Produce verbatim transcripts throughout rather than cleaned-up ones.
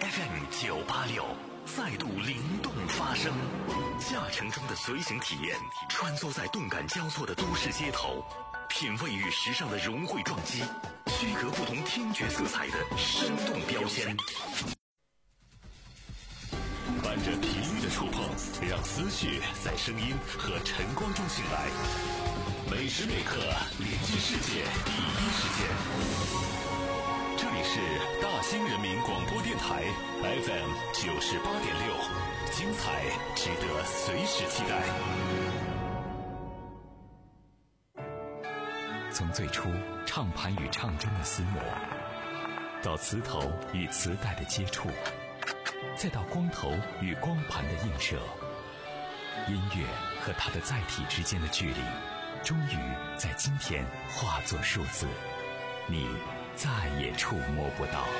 F M 九八六再度灵动发声，驾乘中的随行体验，穿梭在动感交错的都市街头，品味与时尚的融汇撞击，区隔不同听觉色彩的生动标签。伴着频率的触碰，让思绪在声音和晨光中醒来。每时每刻连接世界第一时间。这里是大兴人民广播电台 F M 九十八点六，精彩值得随时期待。从最初唱盘与唱针的厮磨，到磁头与磁带的接触，再到光头与光盘的映射，音乐和它的载体之间的距离，终于在今天化作数字，你再也触摸不到。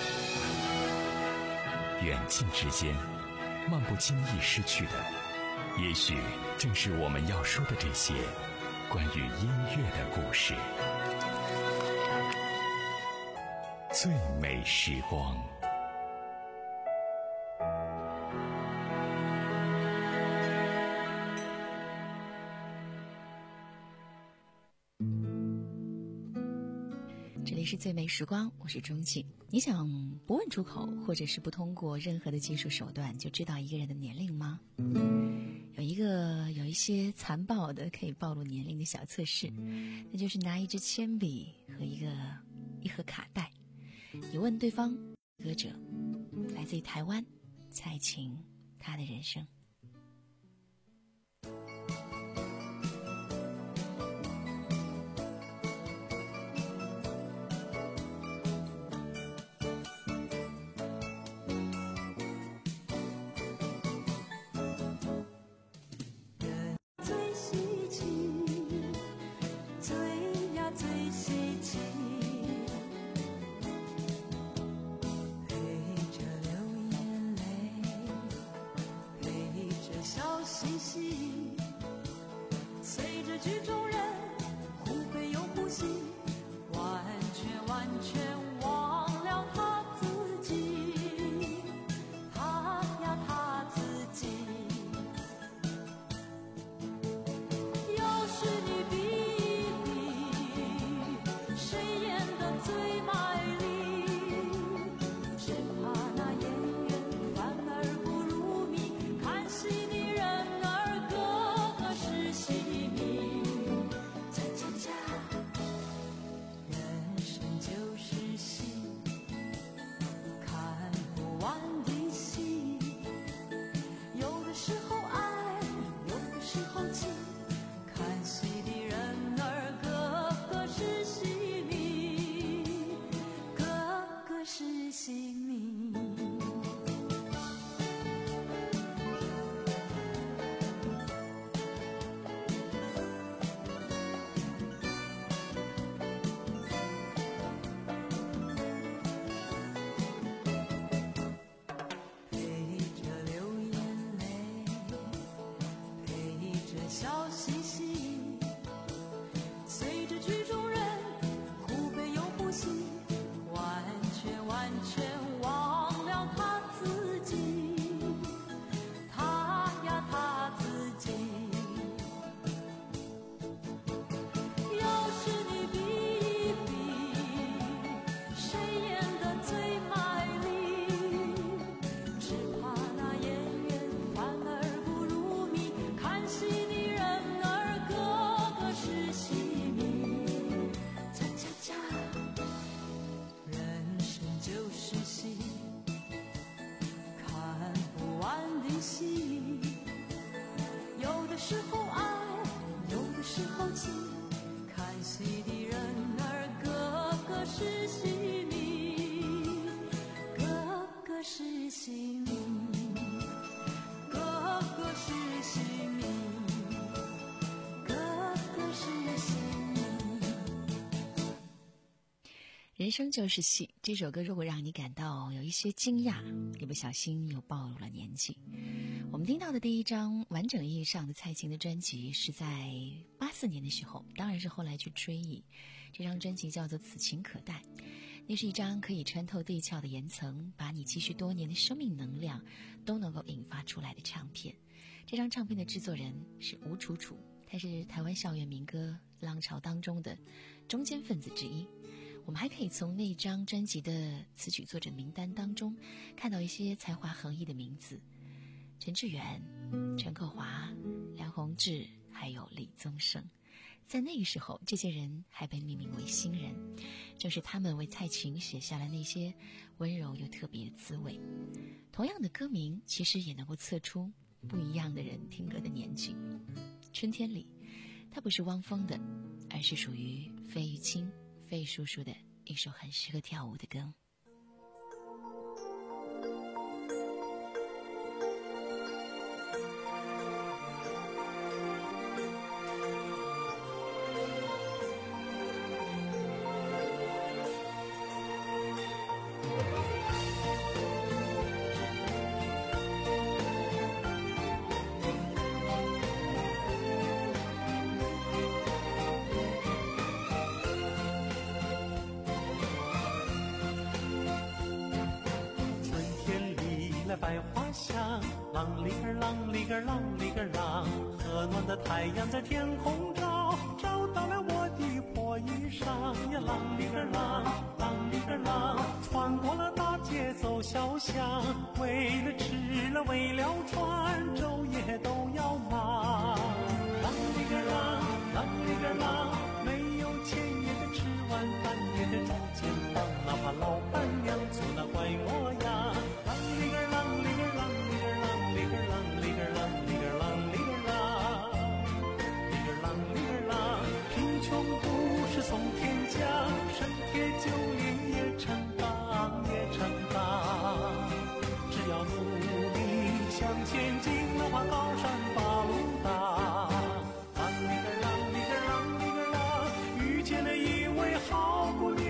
远近之间，漫不经意失去的，也许正是我们要说的这些关于音乐的故事。最美时光。 这里是最美时光，我是钟静。你想不问出口，或者是不通过任何的技术手段就知道一个人的年龄吗？有一个有一些残暴的可以暴露年龄的小测试，那就是拿一支铅笔和一个一盒卡带，你问对方歌者来自于台湾蔡琴，她的人生。人生就是戏，这首歌如果让你感到有一些惊讶，一不小心又暴露了年纪。我们听到的第一张完整意义上的蔡琴的专辑是在八四年的时候，当然是后来去追忆。这张专辑叫做《此情可待》。 那是一张可以穿透地壳的岩层，把你积蓄多年的生命能量都能够引发出来的唱片。这张唱片的制作人是吴楚楚，他是台湾校园民歌浪潮当中的中坚分子之一。我们还可以从那张专辑的词曲作者名单当中看到一些才华横溢的名字：陈志远、陈克华、梁弘志，还有李宗盛。在那个时候，这些人还被命名为新人，正是他们为蔡琴写下了那些温柔又特别的滋味。同样的歌名，其实也能够测出不一样的人听歌的年纪。春天里，它不是汪峰的，而是属于费玉清费叔叔的一首很适合跳舞的歌。 百花香，啷里个啷里个啷里个啷，和暖的太阳在天空照，照到了我的破衣裳呀，啷里个啷，啷里个啷，穿过了大街走小巷，为了吃了为了穿，昼夜都要忙。啷里个啷，啷里个啷，没有钱也得吃晚饭，也得住肩膀，哪怕老板娘做那怪模样。从天降，身贴九零也成钢，也成钢。只要努力向前进，哪怕高山把路挡。啷里个啷里个啷里个啷，遇见了一位好姑娘，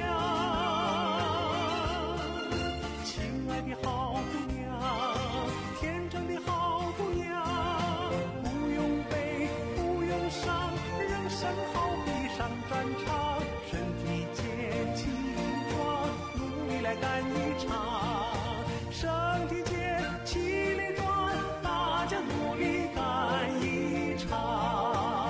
亲爱的好姑娘，天真的好姑娘，不用悲，不用伤，人生好比上战场。身体健气壮，努力来干一场。身体健气力壮，大家努力干一场。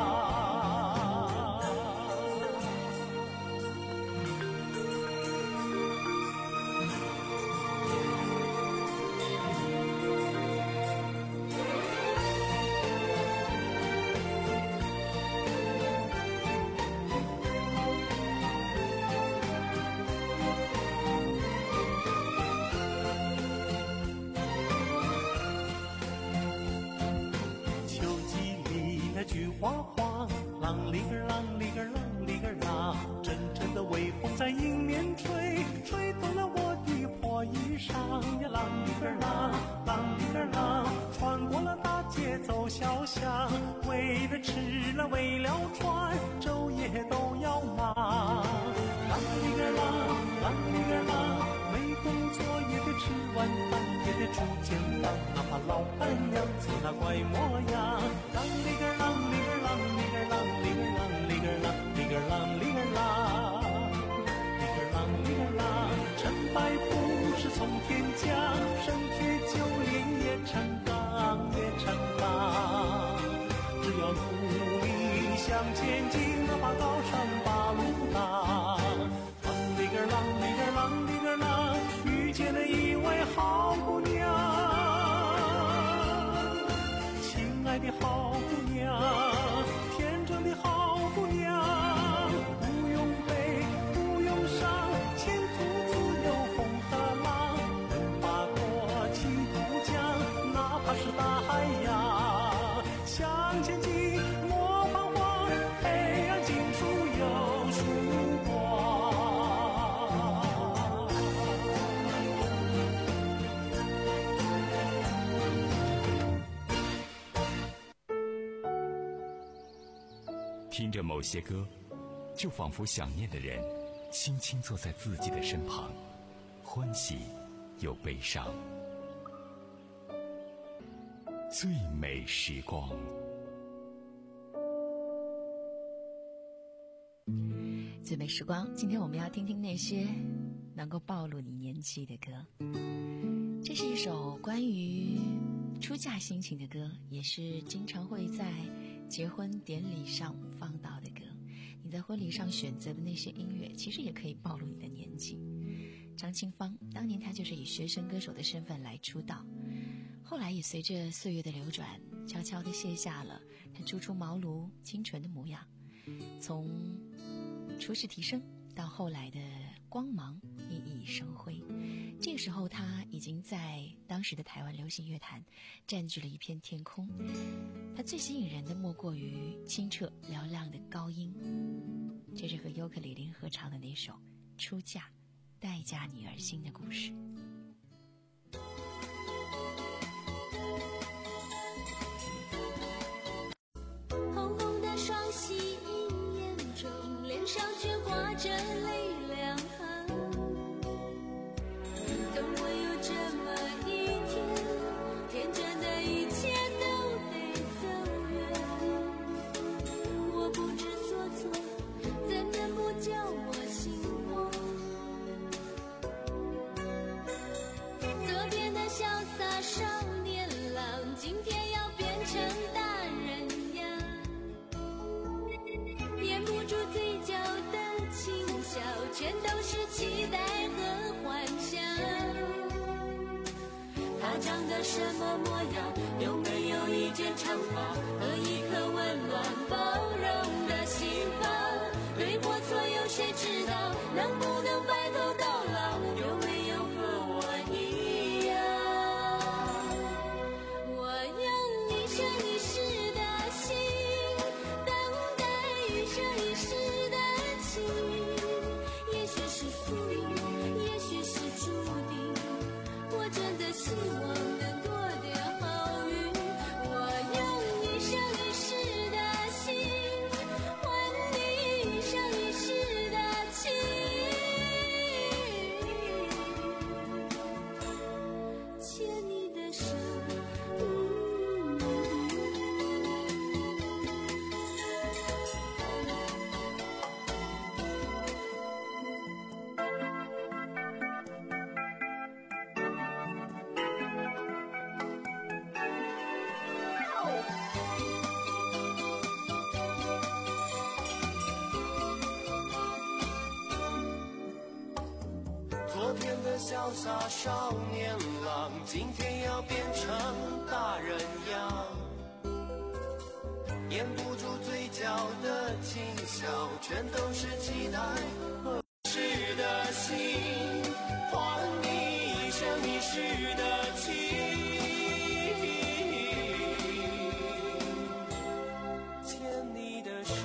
菊花黄，啷里个啷里个啷里个啷，阵阵的微风在迎面吹，吹动了我的破衣裳呀，啷里个啷，啷里个啷，穿过了大街走小巷，为了吃了为了穿，昼夜都要忙。啷里个啷，啷里个啷，没工作也得吃晚饭，也得住肩膀，哪怕老板娘做那怪模样。啷里个啷里个啷里个啷里个啷里个啷里个啷里个啷里个啷里个啷，成败不是从天降，身贴九零也成钢也成钢。只要努力向前进，哪怕高山把路挡。啷里个啷里个啷里个啷，遇见了一位好姑娘，亲爱的好姑娘，天真的好姑娘，不用悲，不用伤，前途自有风和浪，能跨过七渡江，哪怕是大海洋，向前进，莫彷徨，黑暗尽处有曙光。 听着某些歌，就仿佛想念的人轻轻坐在自己的身旁，欢喜又悲伤。最美时光， 最美时光，今天我们要听听那些能够暴露你年纪的歌。这是一首关于出嫁心情的歌，也是经常会在结婚典礼上放到的歌。你在婚礼上选择的那些音乐，其实也可以暴露你的年纪。张清芳当年她就是以学生歌手的身份来出道，后来也随着岁月的流转，悄悄地卸下了她初出茅庐清纯的模样，从初试啼声到后来的光芒熠熠生辉。这个时候她已经在当时的台湾流行乐坛占据了一片天空。她最吸引人的莫过于清澈嘹亮的高音，这是和尤克里里合唱的那首《出嫁待嫁女儿心》的故事。 红红的双喜映眼中，脸上却挂着泪两行。总会有这么一天，天真的一切都得走远。我不知所措，怎能不叫我心慌？昨天的潇洒少年郎，今天要变成大人样。掩不住嘴角的轻笑，全都是期待和幻想。他长得什么模样？有没有一卷长发和一颗温暖包容的心房？对或错有谁知道？能不能白头到老？有没有和我一样？我用一生一世的心，等待一生一世的情。也许是宿命，也许是注定，我真的希望能多点好运。我用一生一世的心，换你一生一世的情。牵你的手， 昨天的潇洒少年郎，今天要变成大人样。掩不住嘴角的轻笑，全都是期待和逝的心，换你一生一世的情。牵你的手，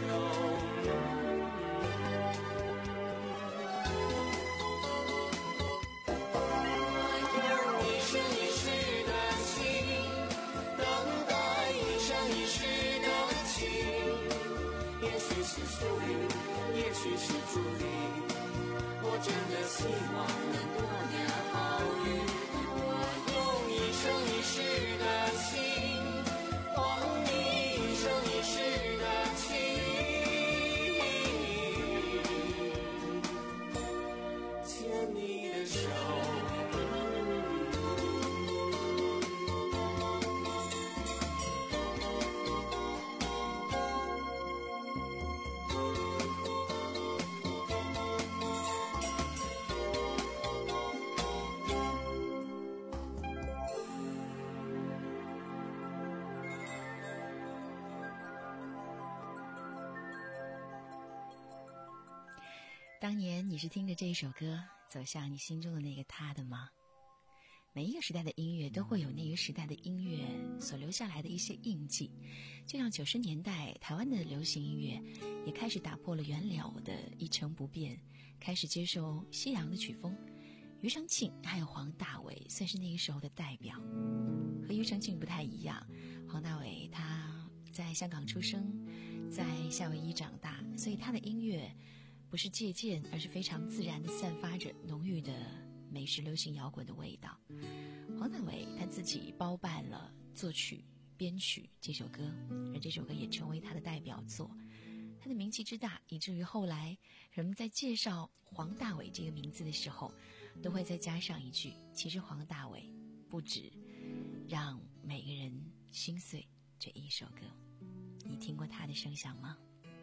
是宿命，也许是注定，我真的希望能多点好运。我用一生一世的心，换你一生一世的情，牵你的手。 当年你是听着这一首歌走向你心中的那个他的吗？每一个时代的音乐都会有那个时代的音乐所留下来的一些印记，就像九十年代台湾的流行音乐也开始打破了原了的一成不变，开始接受西洋的曲风。庾澄庆还有黄大炜算是那个时候的代表。和庾澄庆不太一样，黄大炜他在香港出生，在夏威夷长大，所以他的音乐不是借鉴，而是非常自然地散发着浓郁的美式流行摇滚的味道。黄大炜他自己包办了作曲编曲这首歌，而这首歌也成为他的代表作。 他的名气之大，以至于后来人们在介绍黄大炜这个名字的时候，都会再加上一句：其实黄大炜不止让每个人心碎这一首歌。你听过他的声响吗？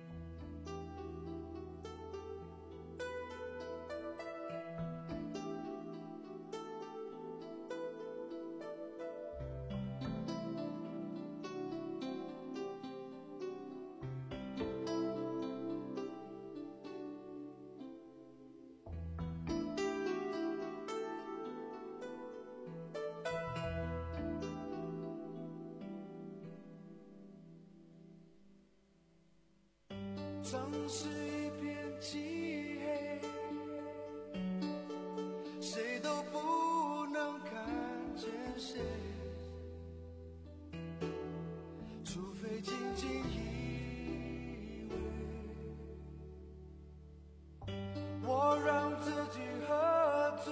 城市一片漆黑，谁都不能看见谁，除非紧紧依偎。我让自己喝醉，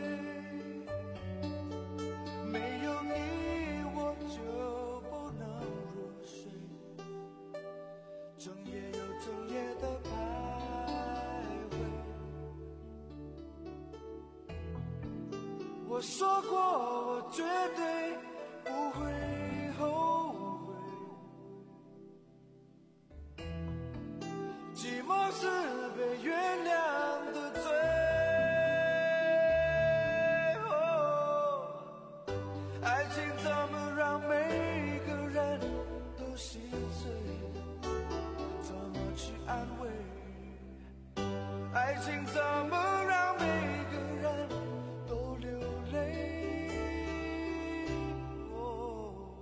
没有你我就不能入睡，整夜又整夜的徘徊。我说过我绝对不会后悔，寂寞是被原谅的罪。哦，爱情怎么让每个人都心碎，怎么去安慰？爱情怎么让每个人都流泪？哦，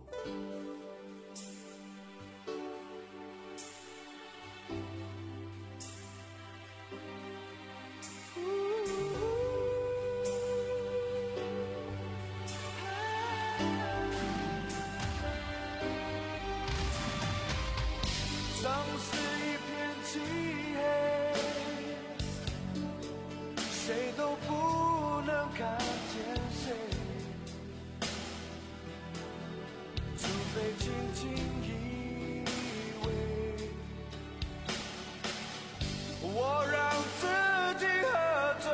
城市一片漆黑，谁都不能看见谁，除非紧紧依偎。我让自己喝醉，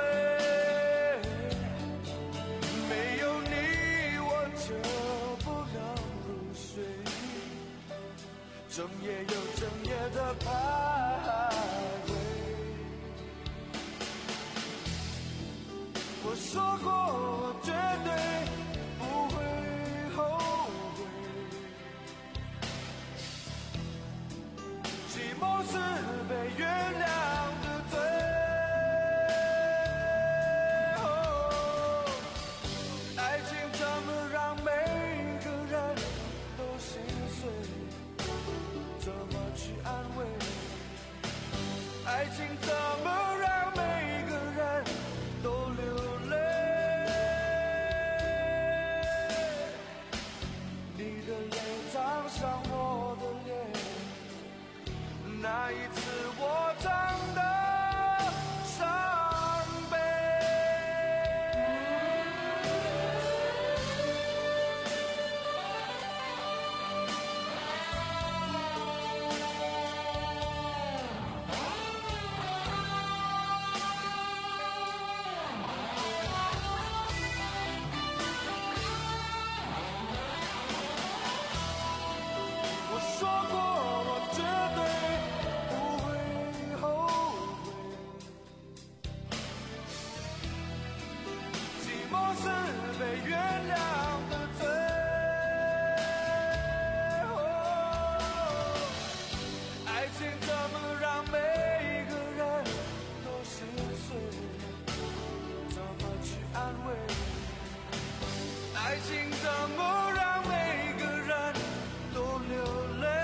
没有你我就不能入睡，整夜又整夜的徘徊。我说过我绝对不会后悔，寂寞是被原谅的罪。哦，爱情怎么让每个人都心碎，怎么去安慰？爱情怎么让每个人都流泪？你的泪烫伤我的脸，那一次我长得伤悲。我说过我绝对不会后悔，寂寞是被原谅的罪。哦，爱情怎么让每个人都心碎，怎么去安慰？爱情怎么让每个人都流泪？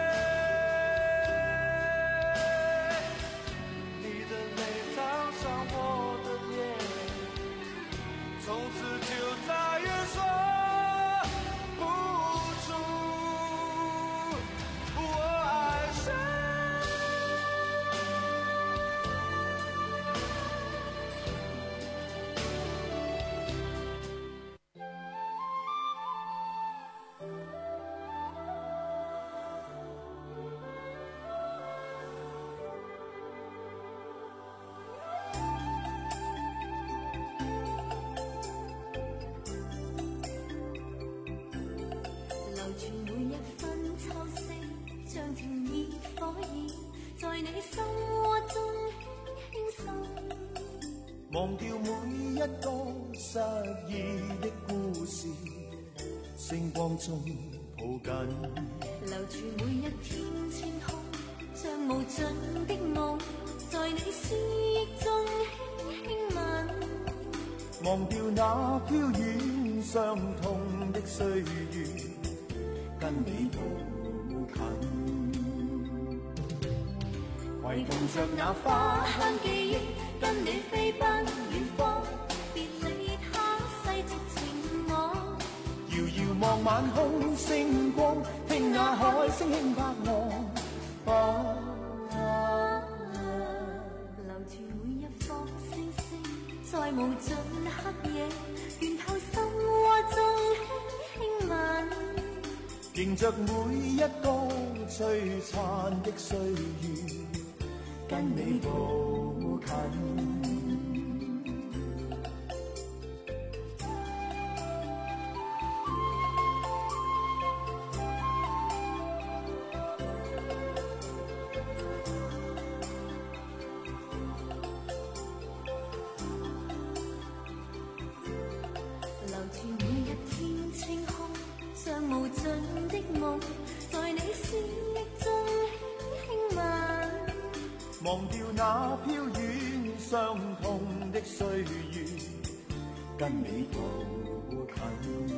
你的泪烫伤我的脸，从此就再也说不出我爱谁。 在你心窝中輕輕滲， 忘掉每一個失意的故事，星光中抱緊， 留住每一天清空，像無盡的夢，在你思憶中輕輕吻， 忘掉那飄遠傷痛的歲月，跟你抱近，攜同着那花香記憶，跟你飛奔遠方， 別理他世俗情網， 遙遙望晚空星光，聽那海聲輕拍岸，啊啊留住每一顆星星，在無盡黑夜，倦透心窩中輕輕吻， 迎着每一個璀璨的歲月，跟你抱近。 留住每一天清空，像無盡的夢，在你思憶中輕輕吻， 忘掉那飄遠傷痛的歲月，跟你抱近，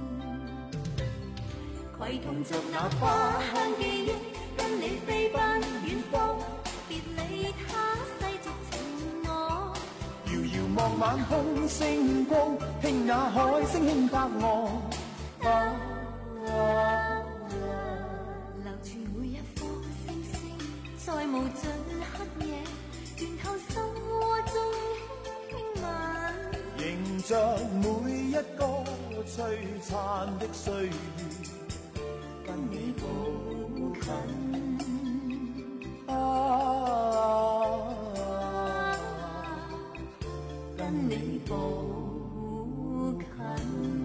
攜同着那花香記憶，跟你飛奔遠方，別理他世俗情網， 遙遙望晚空星光，聽那海聲輕拍岸，啊啊留住每一顆星星，在無盡黑夜，倦透心窩中輕輕吻， 迎着每一個璀璨的歲月，跟你抱近，啊，跟你抱近。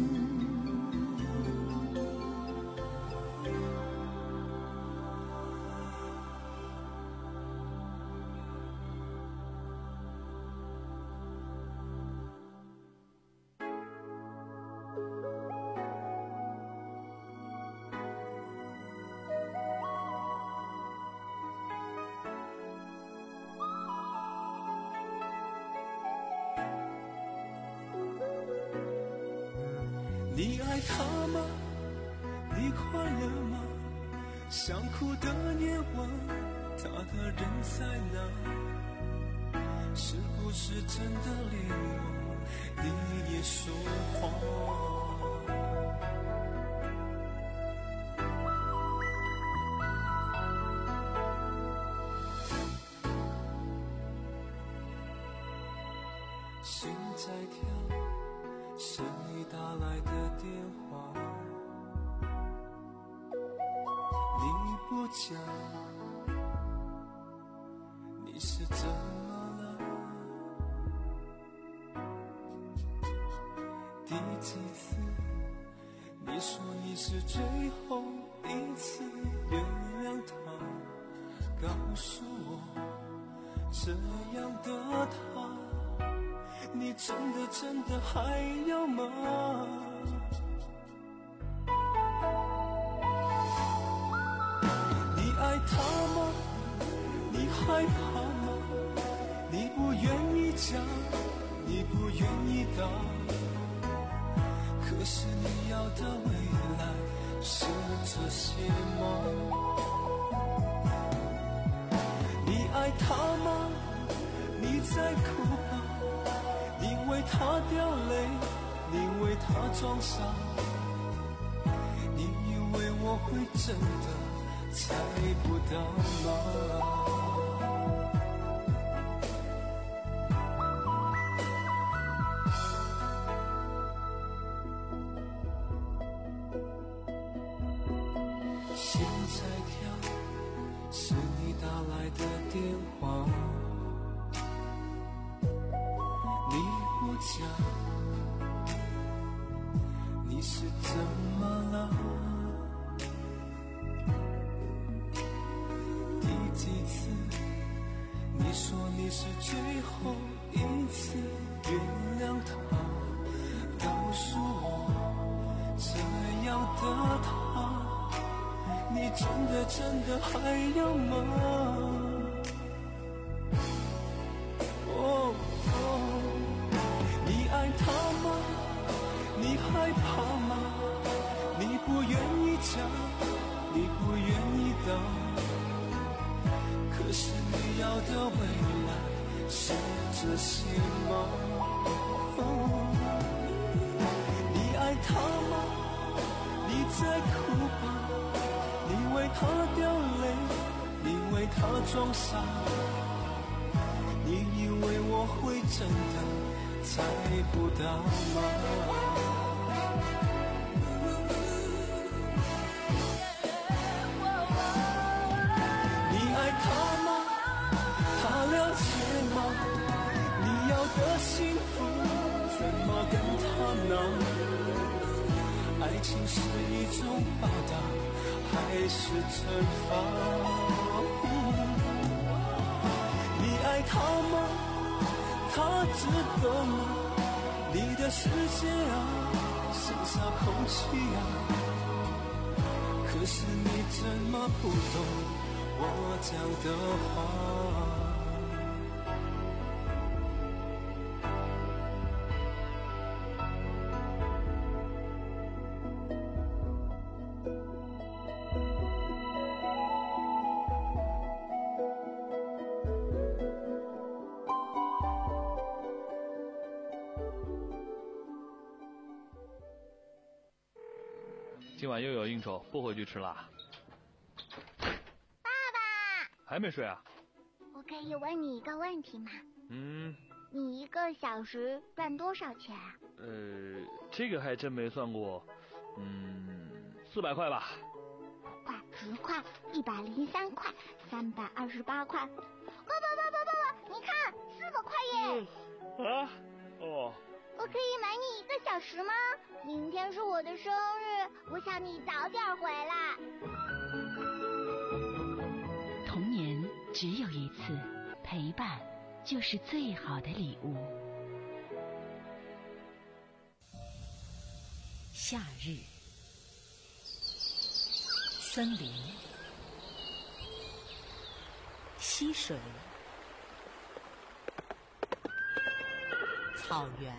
你爱他吗？你快乐吗？想哭的夜晚，他的人在哪？是不是真的连我你也说谎？心在跳，是你打来的电话，你不讲，你是怎么了？第几次你说你是最后一次原谅他，告诉我这样的他，你真的真的还要吗？你爱他吗？你害怕吗？你不愿意讲，你不愿意答，可是你要的未来是这些吗？你爱他吗？你在哭吧，你为他掉泪，你为他装傻，你以为我会真的猜不到吗？心在跳，是你打来的电话，你不讲，你是怎么了？第几次是最后一次原谅他，告诉我这样的他，你真的真的还要吗？哦哦，你爱他吗？你害怕吗？你不愿意讲，你不愿意当。可是你要的未来是这些吗？哦，你爱他吗？你在哭吧？你为他掉泪，你为他装傻，你以为我会真的猜不到吗？的幸福怎么跟他拿？爱情是一种报答还是惩罚？你爱他吗？他值得吗？你的世界啊，剩下空气啊。可是你怎么不懂我讲的话？ 今晚又有应酬，不回去吃啦。 爸爸， 还没睡啊？ 我可以问你一个问题吗？ 嗯。 你一个小时赚多少钱啊？ 呃，这个还真没算过。嗯，四百块吧。 五块、十块、一百零三块、三百二十八块。爸爸爸爸爸爸，你看，四百块耶！ 嗯、啊？哦。 我可以买你一个小时吗？明天是我的生日，我想你早点回来。 童年只有一次，陪伴就是最好的礼物。夏日，森林，溪水，草原，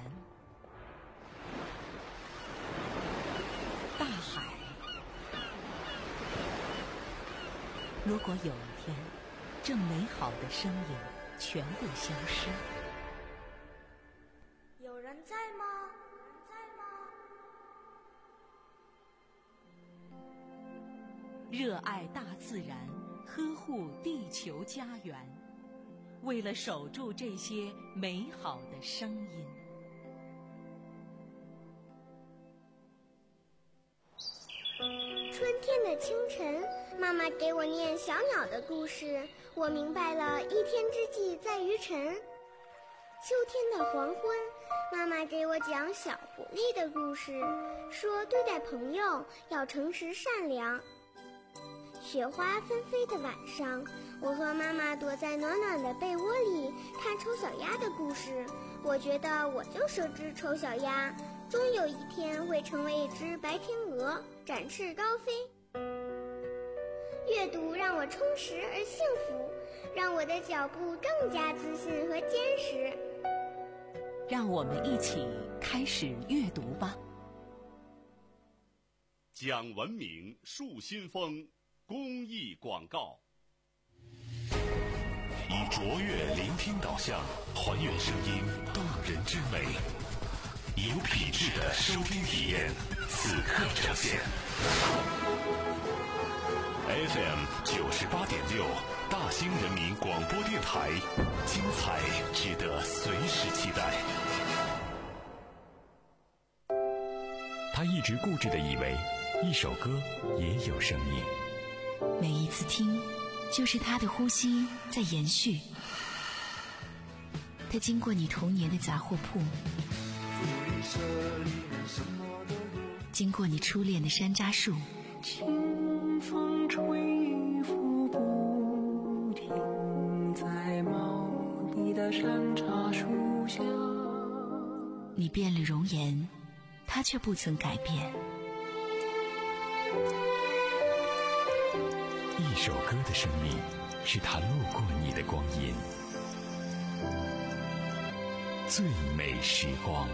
大海。如果有一天，这美好的声音全部消失， 有人在吗？在吗？ 热爱大自然，呵护地球家园，为了守住这些美好的声音。 春天的清晨，妈妈给我念小鸟的故事，我明白了一天之计在于晨。秋天的黄昏，妈妈给我讲小狐狸的故事，说对待朋友要诚实善良。雪花纷飞的晚上，我和妈妈躲在暖暖的被窝里看丑小鸭的故事，我觉得我就是只丑小鸭，终有一天会成为一只白天鹅，展翅高飞。阅读让我充实而幸福，让我的脚步更加自信和坚实。 让我们一起开始阅读吧。 讲文明树新风公益广告，以卓越聆听导向，还原声音动人之美，有品质的收听体验，此刻呈现。F M 九十八点六，大兴人民广播电台，精彩值得随时期待。 他一直固执地以为，一首歌也有生命。 每一次听，就是他的呼吸在延续。他经过你童年的杂货铺，经过你初恋的山楂树， 清风吹拂不停，在毛你变了容颜，他却不曾改变。 一首歌的生命，是他路过你的光阴。最美时光。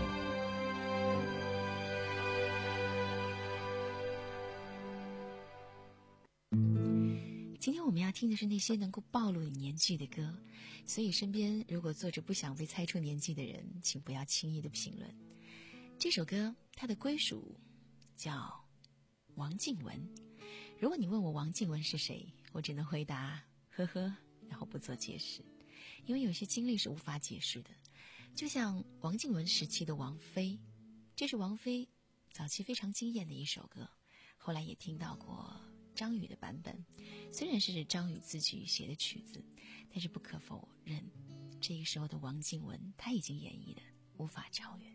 今天我们要听的是那些能够暴露你年纪的歌，所以身边如果坐着不想被猜出年纪的人，请不要轻易的评论。这首歌它的归属叫王靖雯。如果你问我王靖雯是谁，我只能回答呵呵，然后不做解释，因为有些经历是无法解释的。就像王靖雯时期的王菲，这是王菲早期非常惊艳的一首歌，后来也听到过张宇的版本，虽然是张宇自己写的曲子，但是不可否认，这个时候的王靖雯她已经演绎的无法超越。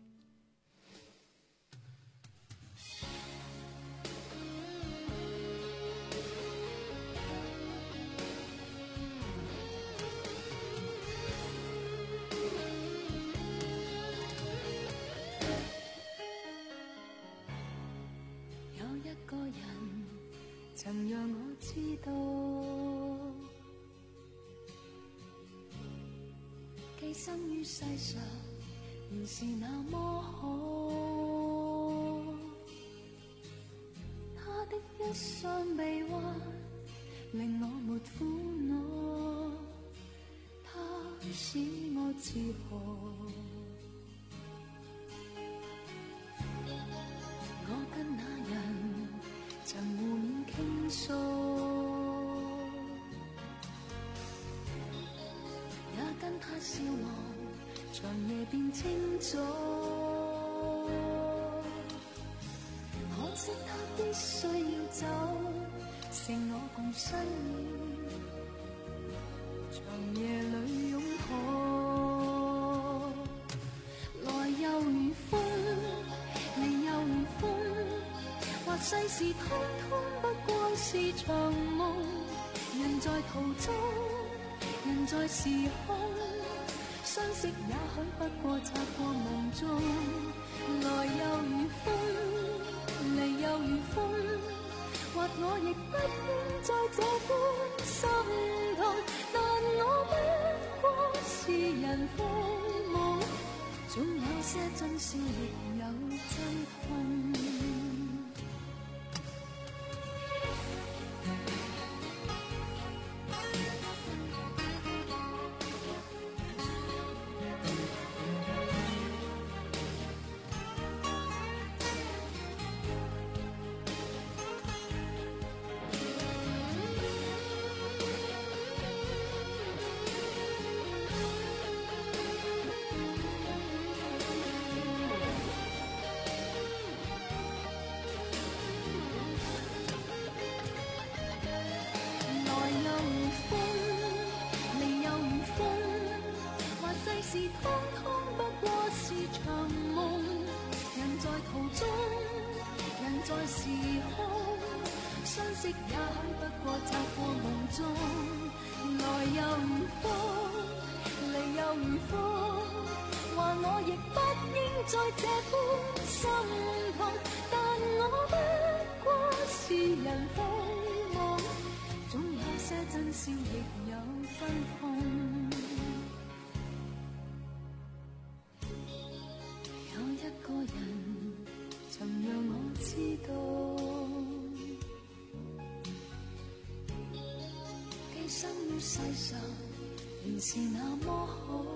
有一個人曾讓我知道，寄生於世上原是那麼好。他的一雙臂彎令我沒苦惱，他使我自豪。我跟那人曾互勉傾訴，也跟他笑望長夜變清早。可惜他必須要走，剩我共身影，長夜裏擁抱。來又如風，離又如風，或世事通通不過是場夢。人在途中，人在時空，相識也許不過擦過夢中。來又如風，離又如風，或我亦不應再這般心痛。但我不過是人非夢，總有些真笑亦有真痛。通通不過是場夢，人在途中，人在時空，相識也許不過擦過夢中。來又如風，離又如風，話我亦不應再這般心痛。但我不過是人非夢，總有些真笑亦有真痛。個人曾讓我知道，寄生於世上原是那麼好。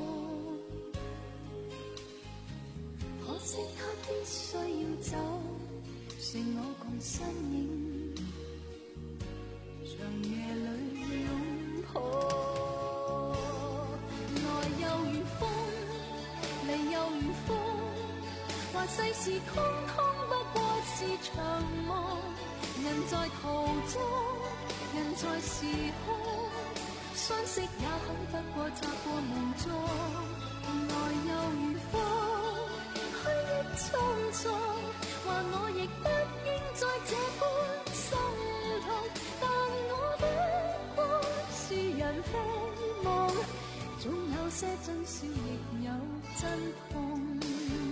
可惜他必須要走，剩我共身影，長夜裏擁抱。來又如風，離又如風，話世事通通不過是場夢。人在途中，人在時空，相識也許不過擦過夢中。來又如風，虛憶匆匆，話我亦不應再這般心痛。但我不過是人非夢，總有些真笑亦有真痛。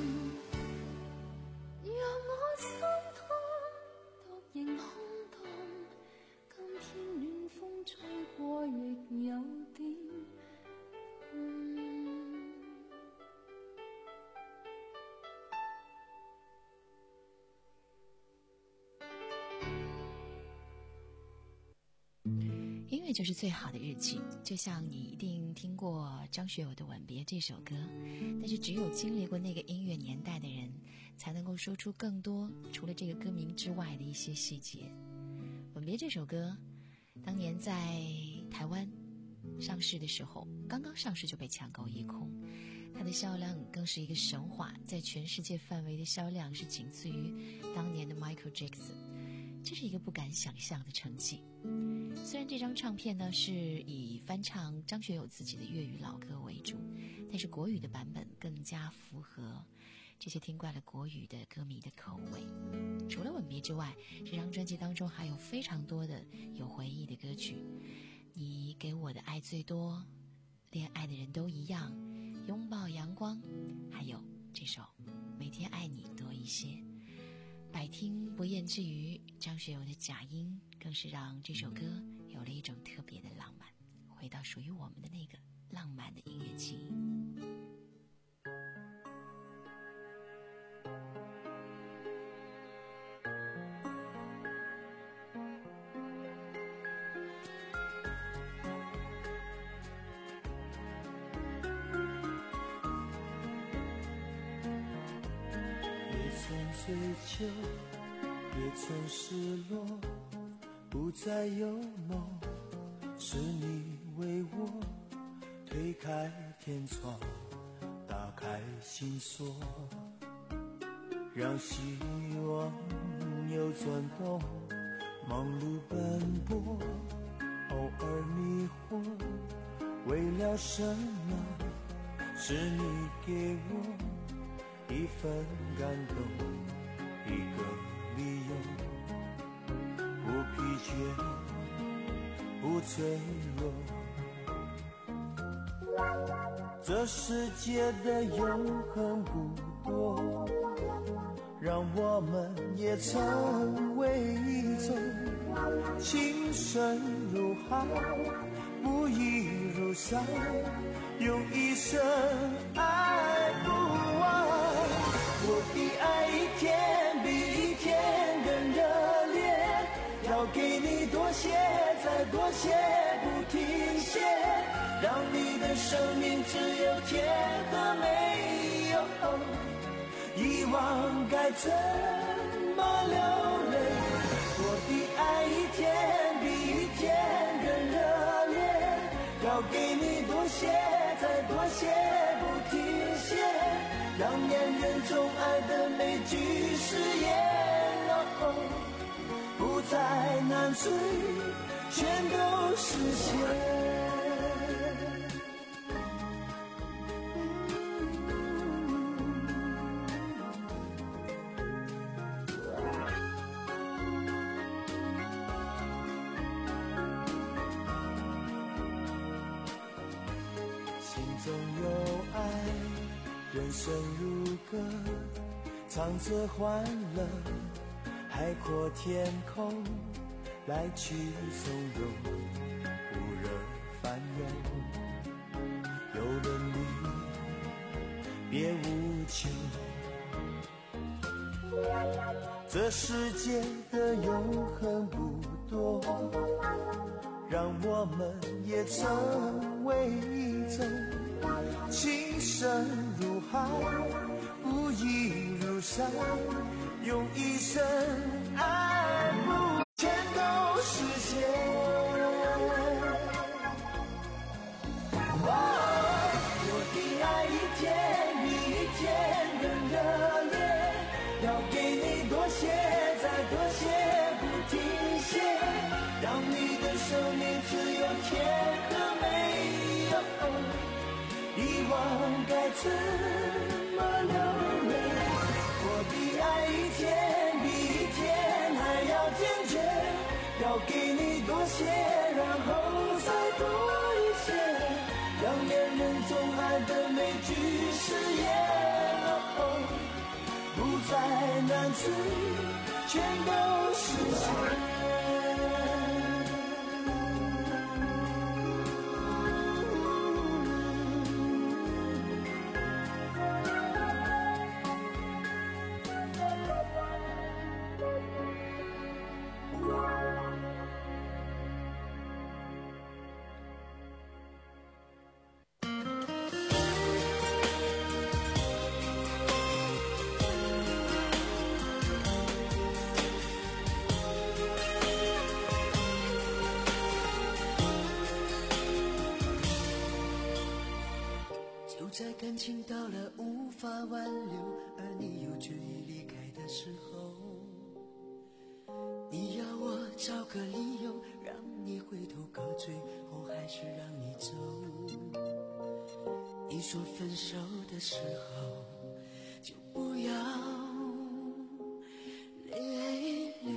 乐就是最好的日记，就像你一定听过张学友的《吻别》这首歌，但是只有经历过那个音乐年代的人，才能够说出更多除了这个歌名之外的一些细节。《吻别》这首歌，当年在台湾上市的时候，刚刚上市就被抢购一空，它的销量更是一个神话，在全世界范围的销量是仅次于当年的 Michael Jackson， 这是一个不敢想象的成绩。虽然这张唱片呢是以翻唱张学友自己的粤语老歌为主，但是国语的版本更加符合这些听惯了国语的歌迷的口味。除了《吻别》之外，这张专辑当中还有非常多的有回忆的歌曲，你给我的爱最多，恋爱的人都一样，拥抱阳光，还有这首每天爱你多一些。百听不厌之余，张学友的假音更是让这首歌有了一种特别的浪漫，回到属于我们的那个浪漫的音乐记忆。 追求也曾失落，不再有梦，是你为我推开天窗，打开心锁，让希望有转动，忙碌奔波，偶尔迷惑，为了什么？是你给我一份感动，一个理由，不疲倦，不脆弱。这世界的永恒不多，让我们也成为一种情深如海，不移如山，用一生爱不完。我的爱一天比一天更热烈，要给你多些，再多些，不停歇，让你的生命只有甜和没有遗忘，该怎么流泪？我的爱一天比一天更热烈，要给你多些，再多些，不停歇，让恋人总爱的每句誓言，哦，不再难追，全都实现。心中有爱，人生如歌，唱着欢乐，海阔天空，来去从容，不惹烦忧。有了你，别无求。这世界的永恒不多，让我们也成为一种情深如海，不移如山，用一生爱不全都实现。我的爱一天比一天更热烈，要给你多些，再多些，不停歇，让你的生命只有甜和没有遗忘，该怎么流泪？我的爱一天比一天还要坚决，要给你多些，然后再多一些，让恋人总爱的每句誓言，哦，不再难追，全都实现。 个理由让你回头，可最后还是让你走。你说分手的时候就不要泪流，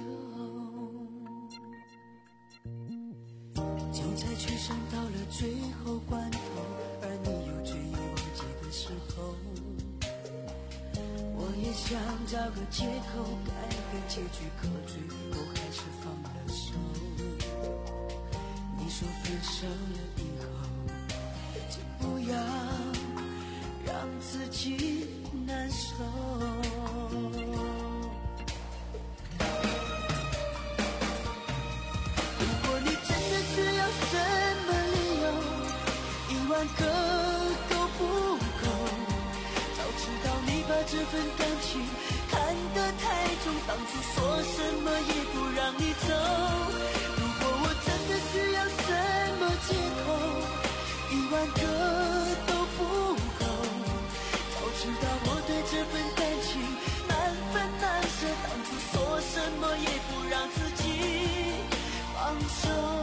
就在曲线到了最后关头，而你又决意忘记的时候，我也想找个借口改变结局，可最后还是放了手。你说分手了以后就不要让自己难受。如果你真的需要什么理由，一万个都不够。早知道你把这份感情看得太重，当初说什么也不让你走。如果我真的需要什么借口，一万个都不够。早知道我对这份感情难分难舍，当初说什么也不让自己放手。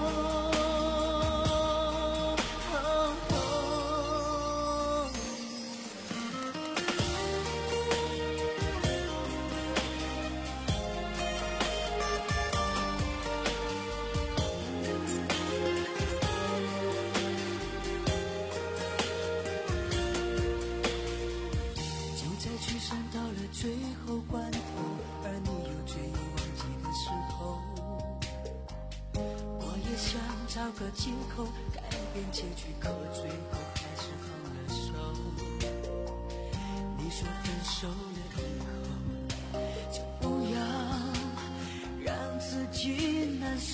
最后关头，而你又决意忘记的时候，我也想找个借口改变结局，可最后还是放了手。你说分手了以后就不要让自己难受。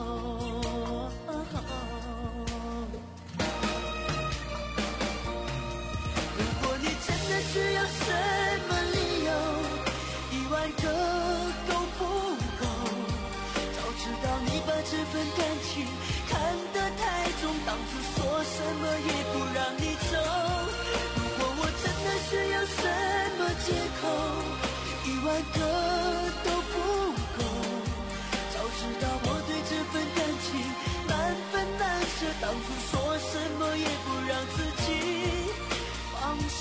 如果你真的需要什么理由，一万个都不够。早知道你把这份感情看得太重，当初说什么也不让你走。如果我真的需要什么借口，一万个都不够。早知道我对这份感情难分难舍，当初说什么也不让自己放手。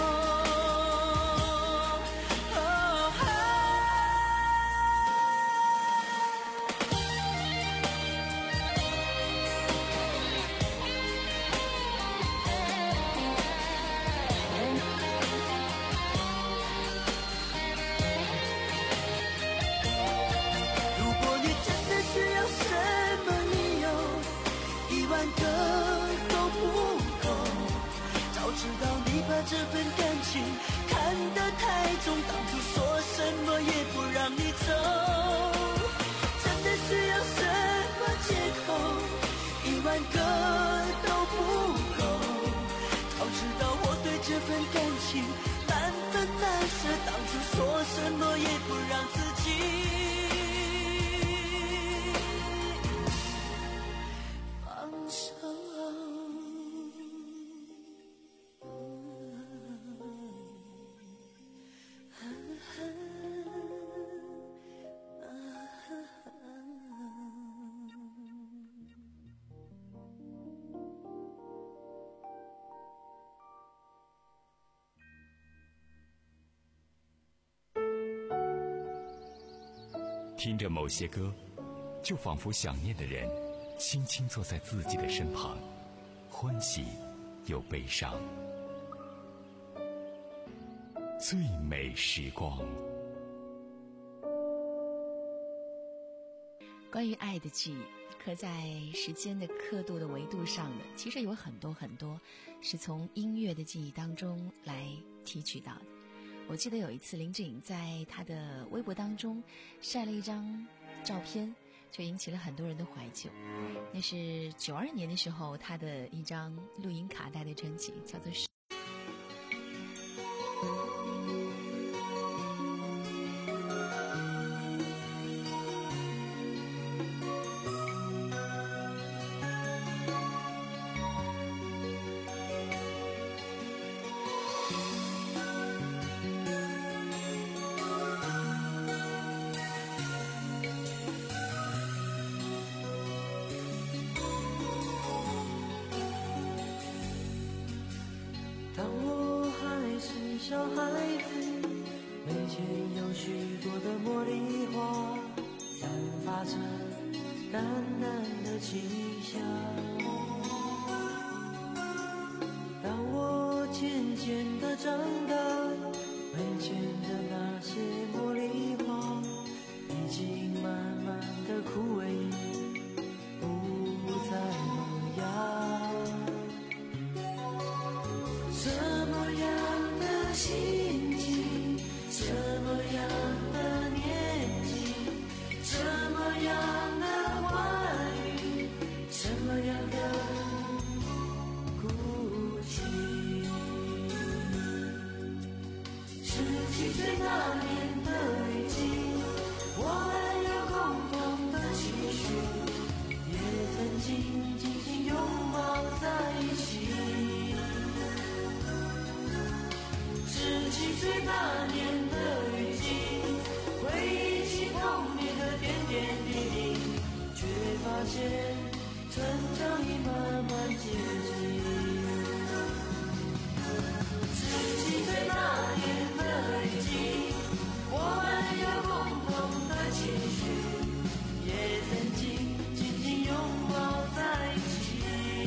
这份感情看得太重，当初说什么也不让你走。真的需要什么借口，一万个都不够。早知道我对这份感情难分难舍，当初说什么也不让自己放手。 听着某些歌，就仿佛想念的人轻轻坐在自己的身旁，欢喜又悲伤。最美时光。 关于爱的记忆，刻在时间的刻度的维度上的，其实有很多很多是从音乐的记忆当中来提取到的。我记得有一次林志颖在他的微博当中晒了一张照片，就引起了很多人的怀旧。那是九二年的时候他的一张录音卡带的专辑，叫做是许多的茉莉花，散发着淡淡的清香。当我渐渐地长大，门前的那些茉莉花已经慢慢地枯萎，不再萌芽。什么样的心情，什么样的年纪，什么样的话语，什么样的哭泣。十七岁那年的雨季，我们有共同的期许，也曾经紧紧拥抱在一起。十七岁那年的雨季，回忆起童年的点点滴滴，却发现成长已慢慢接近。十七岁那年的雨季，我们有共同的期许，也曾经紧紧拥抱在一起。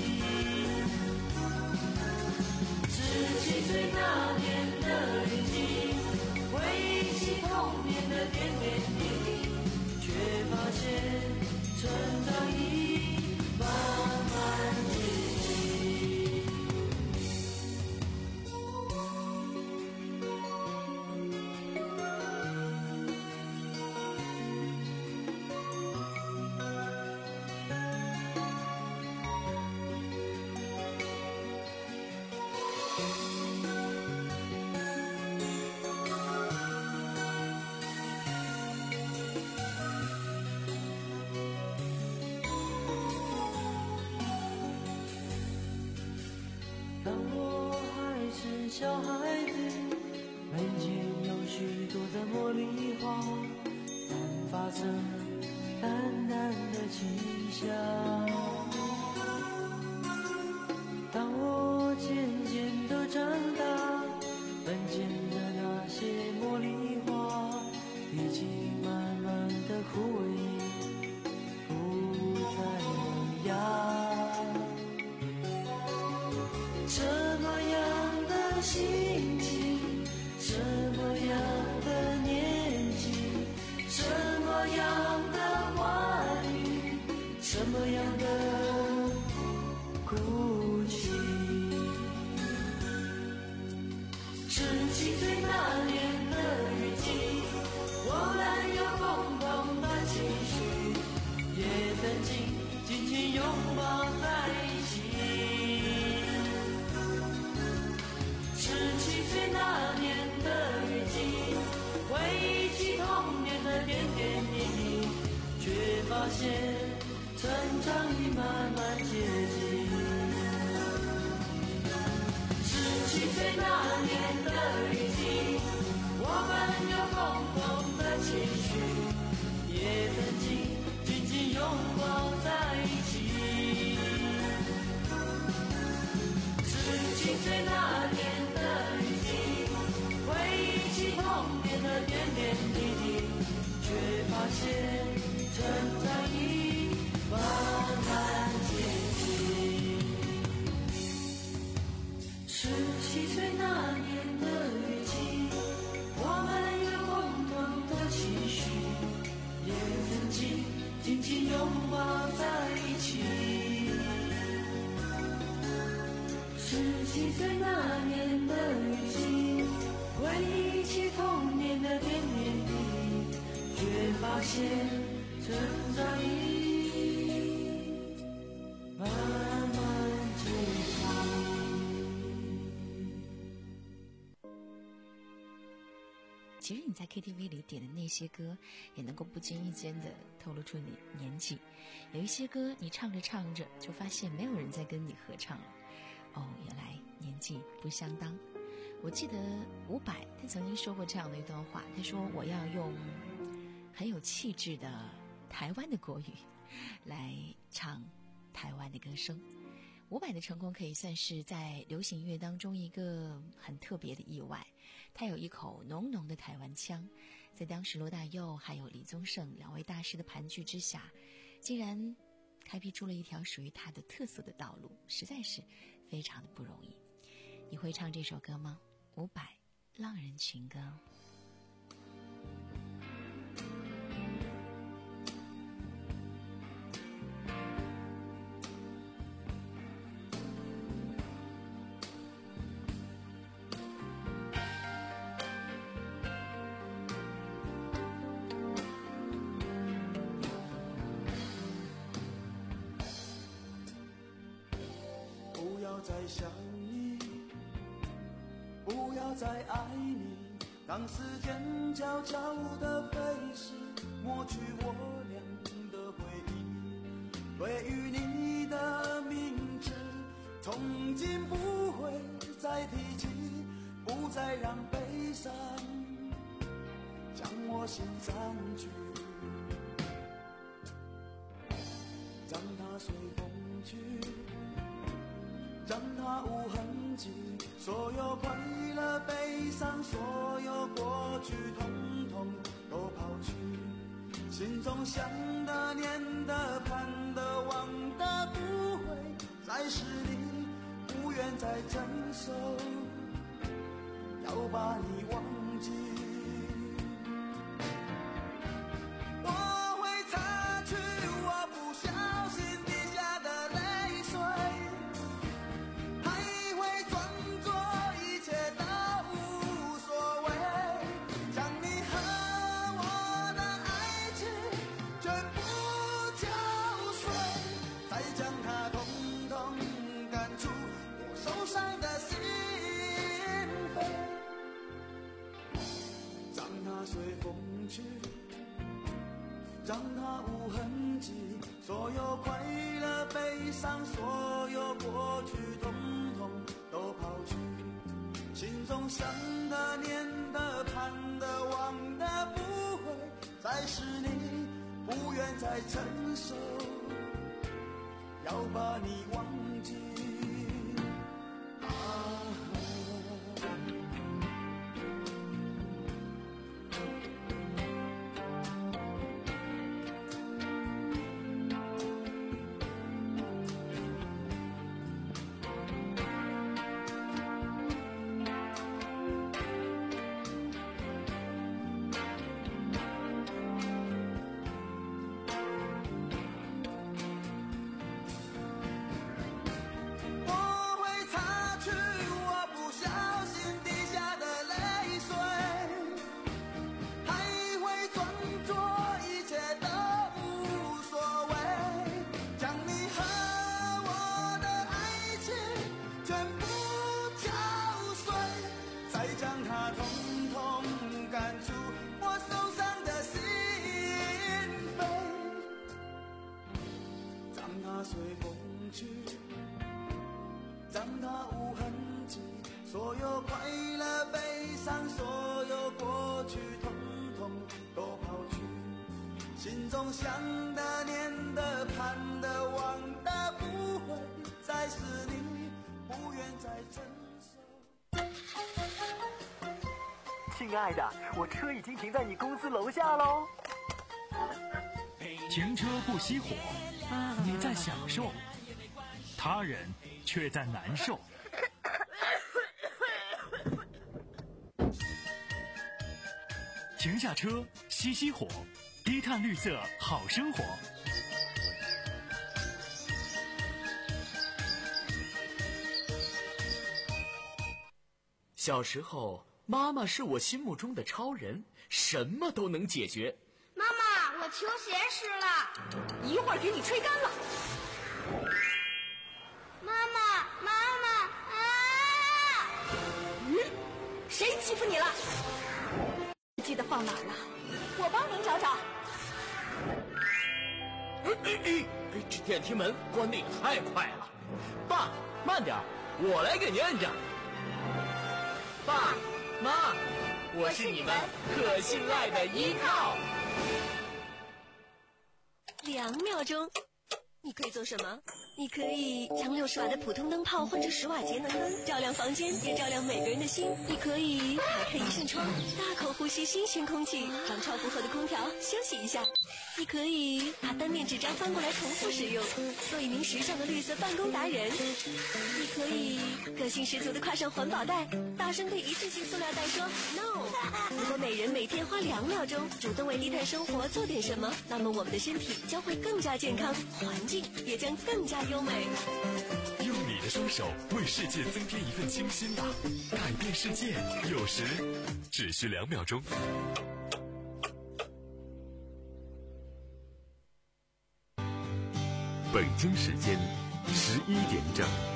十七岁那年的雨季，回忆起童年的点点滴滴，却发现成长已慢慢接近。当我还是小孩子，门前有许多的茉莉花，散发着淡淡的清香。当我渐渐地长大，门前的那些茉莉花已经慢慢地枯萎，不再萌芽。什么样的心情，什么样的年纪，什么样的话语，什么样的哭泣。十七岁那年的雨季，我们有共同的期许，也曾经紧紧拥抱在一起。十七岁那年的雨季，回忆起童年的点点滴滴，却发现成长已慢慢接近。十七岁那年的雨季，我们有共同的期许，也曾经紧紧拥抱在一起。十七岁那年的雨季，回忆起童年的点点滴滴，却发现成长已慢慢接近。十七岁那年的雨季，我们有共同的期许，也曾经紧紧拥抱在一起。十七岁那年的雨季，回忆起童年的点点滴滴，却发现成长已慢慢接近。 其实你在 K T V 里点的那些歌，也能够不经意间的透露出你年纪。有一些歌你唱着唱着，就发现没有人在跟你合唱了。哦，原来年纪不相当。我记得伍佰他曾经说过这样的一段话，他说我要用很有气质的台湾的国语来唱台湾的歌声。伍佰的成功可以算是在流行音乐当中一个很特别的意外，他有一口浓浓的台湾腔， 在当时罗大佑还有李宗盛两位大师的盘踞之下，竟然开辟出了一条属于他的特色的道路，实在是非常的不容易。你会唱这首歌吗？伍佰《浪人情歌》。 不要再想你，不要再爱你，当时间悄悄地飞逝，抹去我俩的回忆。对于你的名字，从今不会再提起，不再让悲伤将我心占据，让它随风去，让它无痕迹，所有快乐悲伤，所有过去统统都抛去，心中想的念的盼的望的不会再是你，不愿再承受，要把你忘记。我会擦去我不小心滴下的泪水，还会装作一切都无所谓，将你和我的爱情全部敲碎，再将它统统赶出我受伤的心扉，让它随风去，让它无痕迹，所有快乐悲伤，所有过去统统都抛去，心中想的念的盼的望的不会再是你，不愿再承受，要把你忘记。啊我会擦去我不小心滴下的泪水，还会装作一切都无所谓，将你和我的爱情全部敲碎，再将它统统赶出我受伤的心扉，让它随风去，让它无痕迹，所有快乐悲伤，所有过去统统都抛去，心中想的念的盼的望的不会再是你，不愿再承受。 亲爱的，我车已经停在你公司楼下喽。 停车不熄火，你在享受，他人却在难受。停下车，熄熄火，低碳绿色好生活。 小时候，妈妈是我心目中的超人，什么都能解决。 妈妈，我球鞋湿了， 一会儿给你吹干了。 妈妈，妈妈啊！ 嗯，谁欺负你了？记得放哪儿了？我帮您找找。 哎哎哎！这电梯门关得也太快了，爸，慢点，我来给你摁着。爸妈，我是你们可信赖的依靠。 两秒钟， 你可以做什么？你可以将六十瓦的普通灯泡换成十瓦节能灯，照亮房间，也照亮每个人的心。你可以打开一扇窗，大口呼吸新鲜空气，让超负荷的空调休息一下。你可以把单面纸张翻过来重复使用，做一名时尚的绿色办公达人。你可以个性十足的挎上环保袋，大声对一次性塑料袋说 no。如果每人每天花两秒钟主动为低碳生活做点什么，那么我们的身体将会更加健康，环境也将更加优美。 用你的双手为世界增添一份清新吧，改变世界有时只需两秒钟。北京时间十一点整。